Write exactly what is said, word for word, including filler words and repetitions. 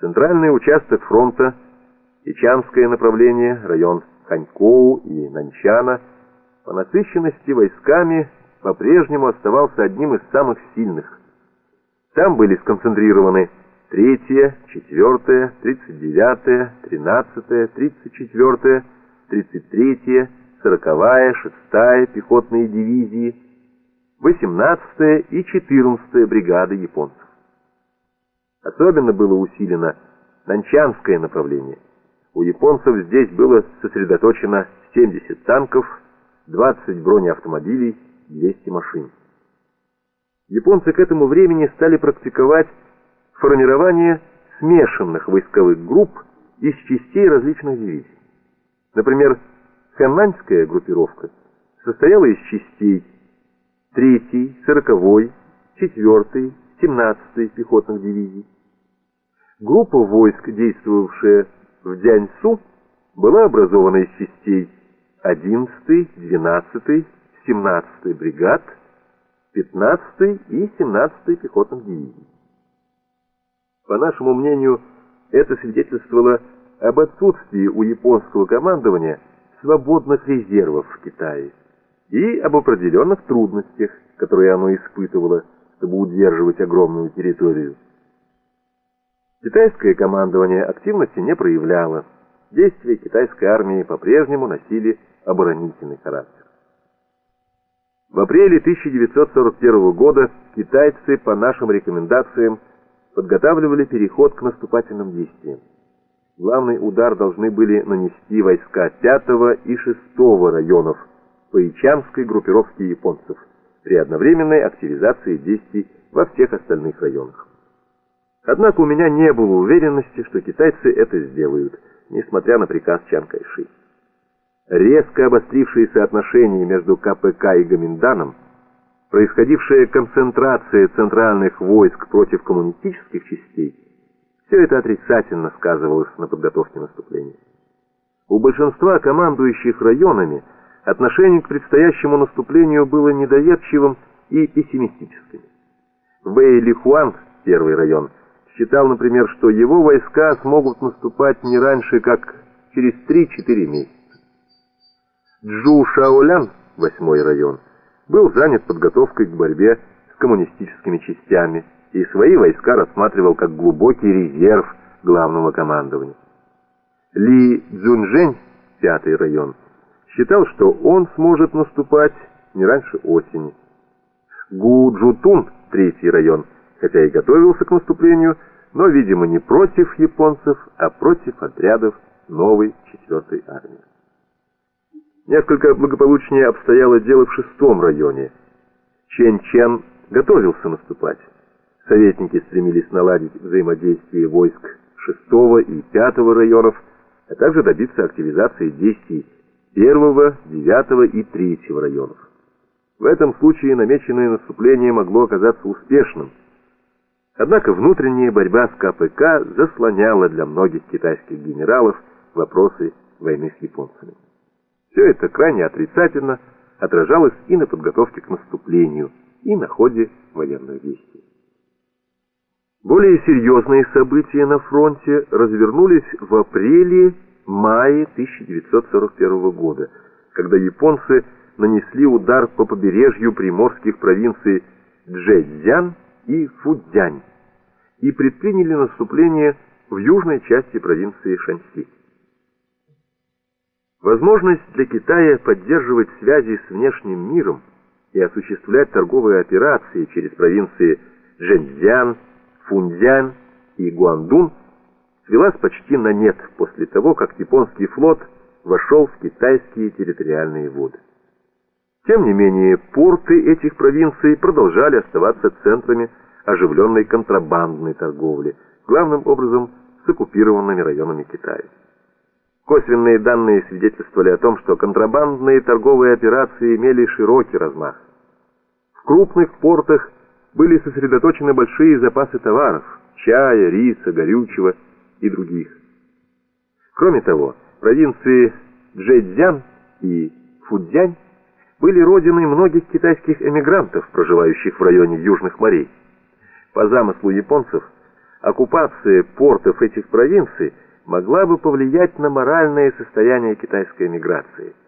Центральный участок фронта, Ичанское направление, район Ханькоу и Наньчана, по насыщенности войсками по-прежнему оставался одним из самых сильных. Там были сконцентрированы третья, четвёртая, тридцать девятая, тринадцатая, тридцать четвёртая, тридцать третья, сороковая, шестая пехотные дивизии, восемнадцатая и четырнадцатая бригады японцев. Особенно было усилено Наньчанское направление. У японцев здесь было сосредоточено семьдесят танков, двадцать бронеавтомобилей, двести машин. Японцы к этому времени стали практиковать формирование смешанных войсковых групп из частей различных дивизий. Например, хэнаньская группировка состояла из частей третьей, сороковой, четвёртой, семнадцатой пехотных дивизий. Группа войск, действовавшая в Дзяньсу, была образована из частей одиннадцатой, двенадцатой, семнадцатой бригад, пятнадцатой и семнадцатой пехотных дивизий. По нашему мнению, это свидетельствовало об отсутствии у японского командования свободных резервов в Китае и об определенных трудностях, которые оно испытывало, чтобы удерживать огромную территорию. Китайское командование активности не проявляло. Действия китайской армии по-прежнему носили оборонительный характер. В апреле тысяча девятьсот сорок первого года китайцы по нашим рекомендациям подготавливали переход к наступательным действиям. Главный удар должны были нанести войска пятого и шестого районов по Ичанской группировке японцев при одновременной активизации действий во всех остальных районах. Однако у меня не было уверенности, что китайцы это сделают, несмотря на приказ Чан Кайши. Резко обострившиеся отношения между ка пэ ка и Гоминданом, происходившая концентрация центральных войск против коммунистических частей, все это отрицательно сказывалось на подготовке наступления. У большинства командующих районами отношение к предстоящему наступлению было недоверчивым и пессимистическим. Вэй-Ли-Хуан, первый район, считал, например, что его войска смогут наступать не раньше, как через три-четыре месяца. Джу-Шаолян, восьмой район, был занят подготовкой к борьбе с коммунистическими частями и свои войска рассматривал как глубокий резерв главного командования. Ли Цзуньжэнь, пятый район, считал, что он сможет наступать не раньше осени. Гу Джутун, третий район, хотя и готовился к наступлению, но, видимо, не против японцев, а против отрядов новой четвертой армии. Несколько благополучнее обстояло дело в шестом районе. Чен Чен готовился наступать. Советники стремились наладить взаимодействие войск шестого и пятого районов, а также добиться активизации действий первого, девятого и третьего районов. В этом случае намеченное наступление могло оказаться успешным. Однако внутренняя борьба с ка пэ ка заслоняла для многих китайских генералов вопросы войны с японцами. Все это крайне отрицательно отражалось и на подготовке к наступлению, и на ходе военных действий. Более серьезные события на фронте развернулись в апреле-мае тысяча девятьсот сорок первого года, когда японцы нанесли удар по побережью приморских провинций Чжэцзян и Фуцзянь и предприняли наступление в южной части провинции Шаньси. Возможность для Китая поддерживать связи с внешним миром и осуществлять торговые операции через провинции Чжэнцзян, Фунцзянь и Гуандун свелась почти на нет после того, как японский флот вошел в китайские территориальные воды. Тем не менее, порты этих провинций продолжали оставаться центрами оживленной контрабандной торговли, главным образом с оккупированными районами Китая. Косвенные данные свидетельствовали о том, что контрабандные торговые операции имели широкий размах. В крупных портах были сосредоточены большие запасы товаров – чая, риса, горючего и других. Кроме того, провинции Чжэцзян и Фуцзянь были родиной многих китайских эмигрантов, проживающих в районе Южных морей. По замыслу японцев, оккупация портов этих провинций могла бы повлиять на моральное состояние китайской эмиграции.